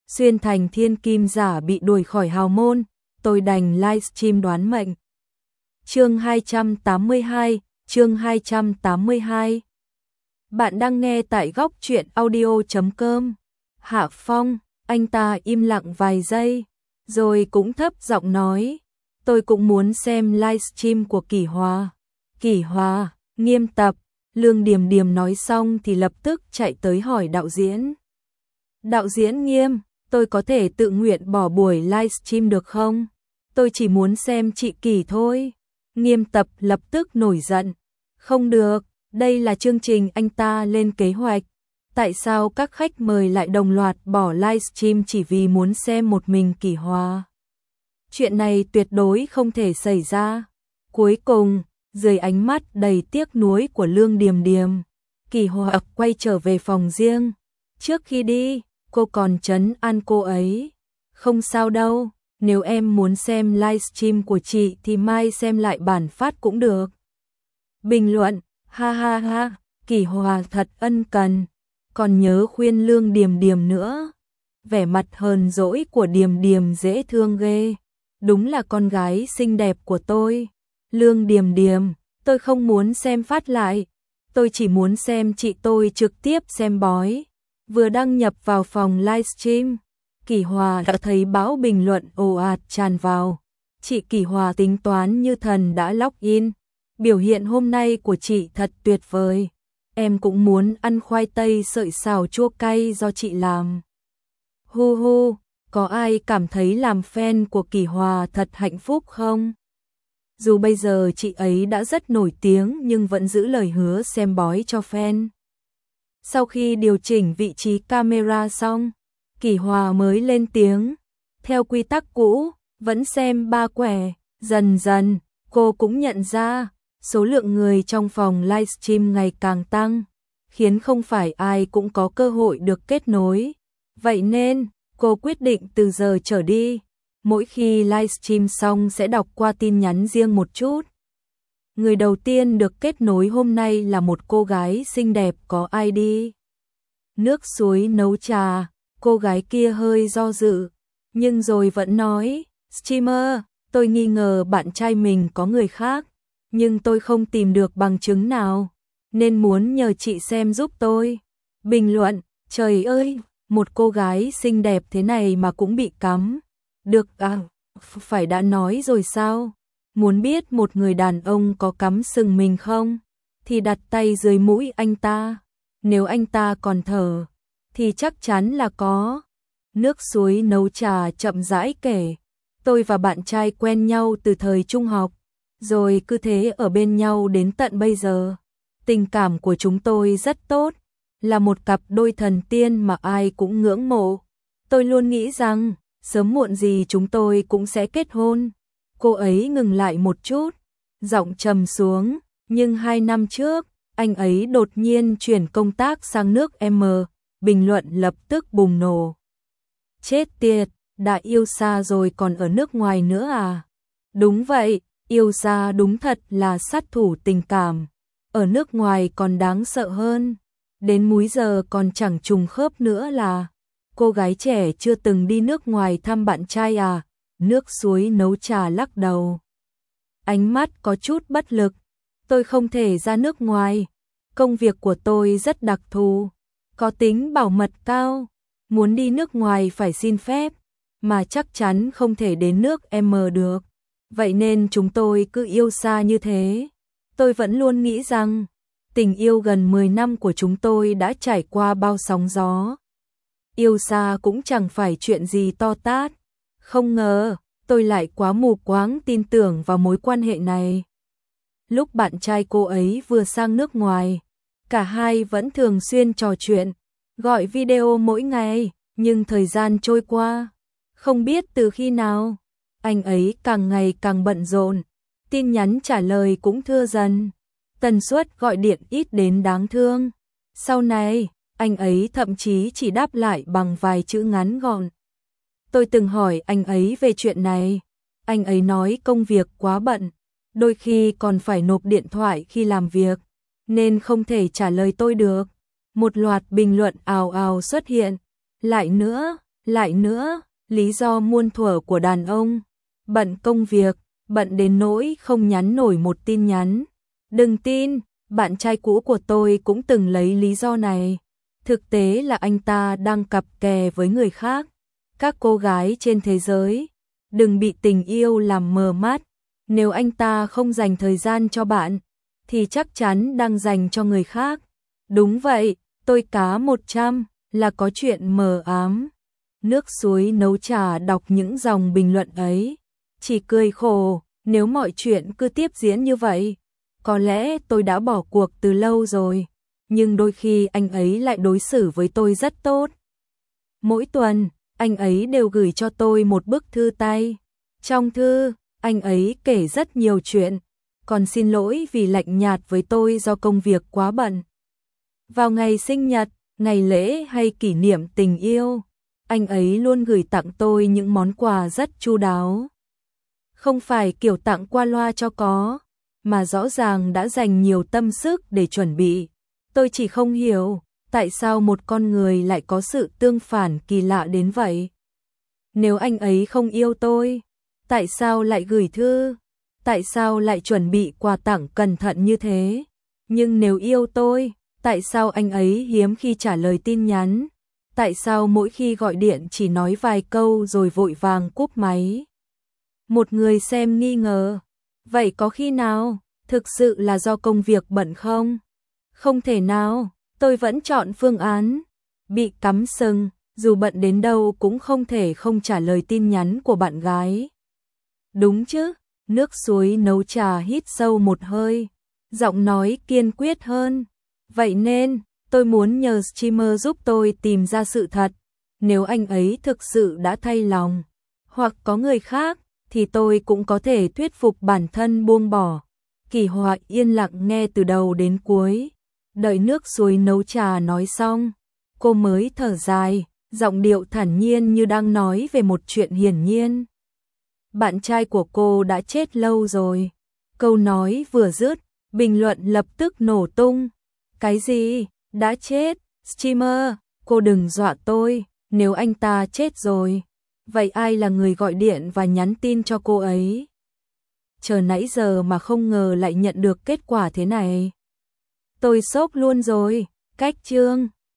xuyên thành thiên kim giả bị đuổi khỏi hào môn, tôi đành livestream đoán mệnh. Chương 282. Bạn đang nghe tại góc truyện audio.com. Hạ Phong, anh ta im lặng vài giây, rồi cũng thấp giọng nói, tôi cũng muốn xem livestream của Kỷ Hòa. Kỷ Hòa, Nghiêm tập. Lương Điềm Điềm nói xong thì lập tức chạy tới hỏi đạo diễn. Đạo diễn Nghiêm, tôi có thể tự nguyện bỏ buổi livestream được không? Tôi chỉ muốn xem chị Kỷ thôi. Nghiêm tập lập tức nổi giận. Không được, đây là chương trình anh ta lên kế hoạch. Tại sao các khách mời lại đồng loạt bỏ livestream chỉ vì muốn xem một mình Kỷ Hòa? Chuyện này tuyệt đối không thể xảy ra. Cuối cùng, dưới ánh mắt đầy tiếc nuối của Lương Điềm Điềm, Kỷ Hòa quay trở về phòng riêng. Trước khi đi, cô còn trấn an cô ấy. Không sao đâu, nếu em muốn xem livestream của chị thì mai xem lại bản phát cũng được. Bình luận, ha ha ha, Kỷ Hòa thật ân cần, còn nhớ khuyên Lương Điềm Điềm nữa. Vẻ mặt hờn dỗi của Điềm Điềm dễ thương ghê, đúng là con gái xinh đẹp của tôi. Lương Điềm Điềm, tôi không muốn xem phát lại, tôi chỉ muốn xem chị tôi trực tiếp xem bói. Vừa đăng nhập vào phòng livestream, Kỷ Hòa đã thấy bão bình luận ồ ạt tràn vào. Chị Kỷ Hòa tính toán như thần đã login. Biểu hiện hôm nay của chị thật tuyệt vời. Em cũng muốn ăn khoai tây sợi xào chua cay do chị làm. Hu hu, có ai cảm thấy làm fan của Kỷ Hòa thật hạnh phúc không? Dù bây giờ chị ấy đã rất nổi tiếng nhưng vẫn giữ lời hứa xem bói cho fan. Sau khi điều chỉnh vị trí camera xong, Kỷ Hòa mới lên tiếng. Theo quy tắc cũ, vẫn xem ba quẻ. Dần dần, cô cũng nhận ra, số lượng người trong phòng livestream ngày càng tăng, khiến không phải ai cũng có cơ hội được kết nối. Vậy nên, cô quyết định từ giờ trở đi, mỗi khi livestream xong sẽ đọc qua tin nhắn riêng một chút. Người đầu tiên được kết nối hôm nay là một cô gái xinh đẹp có ID. Nước suối nấu trà, cô gái kia hơi do dự, nhưng rồi vẫn nói, streamer, tôi nghi ngờ bạn trai mình có người khác, nhưng tôi không tìm được bằng chứng nào, nên muốn nhờ chị xem giúp tôi. Bình luận, trời ơi, một cô gái xinh đẹp thế này mà cũng bị cắm. Được à, phải đã nói rồi sao? Muốn biết một người đàn ông có cắm sừng mình không? Thì đặt tay dưới mũi anh ta. Nếu anh ta còn thở, thì chắc chắn là có. Nước suối nấu trà chậm rãi kể. Tôi và bạn trai quen nhau từ thời trung học, rồi cứ thế ở bên nhau đến tận bây giờ. Tình cảm của chúng tôi rất tốt, là một cặp đôi thần tiên mà ai cũng ngưỡng mộ. Tôi luôn nghĩ rằng, sớm muộn gì chúng tôi cũng sẽ kết hôn. Cô ấy ngừng lại một chút, giọng trầm xuống, nhưng 2 năm trước, anh ấy đột nhiên chuyển công tác sang nước M. Bình luận lập tức bùng nổ. Chết tiệt, đã yêu xa rồi còn ở nước ngoài nữa à? Đúng vậy, yêu xa đúng thật là sát thủ tình cảm. Ở nước ngoài còn đáng sợ hơn. Đến múi giờ còn chẳng trùng khớp nữa là cô gái trẻ chưa từng đi nước ngoài thăm bạn trai à? Nước suối nấu trà lắc đầu. Ánh mắt có chút bất lực. Tôi không thể ra nước ngoài. Công việc của tôi rất đặc thù, có tính bảo mật cao. Muốn đi nước ngoài phải xin phép, mà chắc chắn không thể đến nước M được. Vậy nên chúng tôi cứ yêu xa như thế. Tôi vẫn luôn nghĩ rằng, tình yêu gần 10 năm của chúng tôi đã trải qua bao sóng gió. Yêu xa cũng chẳng phải chuyện gì to tát. Không ngờ, tôi lại quá mù quáng tin tưởng vào mối quan hệ này. Lúc bạn trai cô ấy vừa sang nước ngoài, cả hai vẫn thường xuyên trò chuyện, gọi video mỗi ngày, nhưng thời gian trôi qua, không biết từ khi nào, anh ấy càng ngày càng bận rộn, tin nhắn trả lời cũng thưa dần, tần suất gọi điện ít đến đáng thương. Sau này, anh ấy thậm chí chỉ đáp lại bằng vài chữ ngắn gọn. Tôi từng hỏi anh ấy về chuyện này, anh ấy nói công việc quá bận, đôi khi còn phải nộp điện thoại khi làm việc, nên không thể trả lời tôi được. Một loạt bình luận ào ào xuất hiện. Lại nữa, Lại nữa, lý do muôn thuở của đàn ông, bận công việc, bận đến nỗi không nhắn nổi một tin nhắn. Đừng tin, bạn trai cũ của tôi cũng từng lấy lý do này. Thực tế là anh ta đang cặp kè với người khác. Các cô gái trên thế giới, đừng bị tình yêu làm mờ mắt. Nếu anh ta không dành thời gian cho bạn, thì chắc chắn đang dành cho người khác. Đúng vậy, tôi cá 100, là có chuyện mờ ám. Nước suối nấu trà đọc những dòng bình luận ấy, chỉ cười khổ, nếu mọi chuyện cứ tiếp diễn như vậy, có lẽ tôi đã bỏ cuộc từ lâu rồi. Nhưng đôi khi anh ấy lại đối xử với tôi rất tốt. Mỗi tuần, anh ấy đều gửi cho tôi một bức thư tay. Trong thư, anh ấy kể rất nhiều chuyện, còn xin lỗi vì lạnh nhạt với tôi do công việc quá bận. Vào ngày sinh nhật, ngày lễ hay kỷ niệm tình yêu, anh ấy luôn gửi tặng tôi những món quà rất chu đáo. Không phải kiểu tặng qua loa cho có, mà rõ ràng đã dành nhiều tâm sức để chuẩn bị. Tôi chỉ không hiểu, tại sao một con người lại có sự tương phản kỳ lạ đến vậy. Nếu anh ấy không yêu tôi, tại sao lại gửi thư? Tại sao lại chuẩn bị quà tặng cẩn thận như thế? Nhưng nếu yêu tôi, tại sao anh ấy hiếm khi trả lời tin nhắn? Tại sao mỗi khi gọi điện chỉ nói vài câu rồi vội vàng cúp máy? Một người xem nghi ngờ. Vậy có khi nào, thực sự là do công việc bận không? Không thể nào, tôi vẫn chọn phương án bị cắm sừng, dù bận đến đâu cũng không thể không trả lời tin nhắn của bạn gái. Đúng chứ, nước suối nấu trà hít sâu một hơi, giọng nói kiên quyết hơn. Vậy nên, tôi muốn nhờ streamer giúp tôi tìm ra sự thật. Nếu anh ấy thực sự đã thay lòng, hoặc có người khác, thì tôi cũng có thể thuyết phục bản thân buông bỏ. Kỳ Họa yên lặng nghe từ đầu đến cuối. Đợi nước suối nấu trà nói xong, cô mới thở dài, giọng điệu thản nhiên như đang nói về một chuyện hiển nhiên. Bạn trai của cô đã chết lâu rồi. Câu nói vừa dứt, bình luận lập tức nổ tung. Cái gì? Đã chết? Streamer, cô đừng dọa tôi, nếu anh ta chết rồi, vậy ai là người gọi điện và nhắn tin cho cô ấy? Chờ nãy giờ mà không ngờ lại nhận được kết quả thế này. Tôi sốc luôn rồi. Cách chương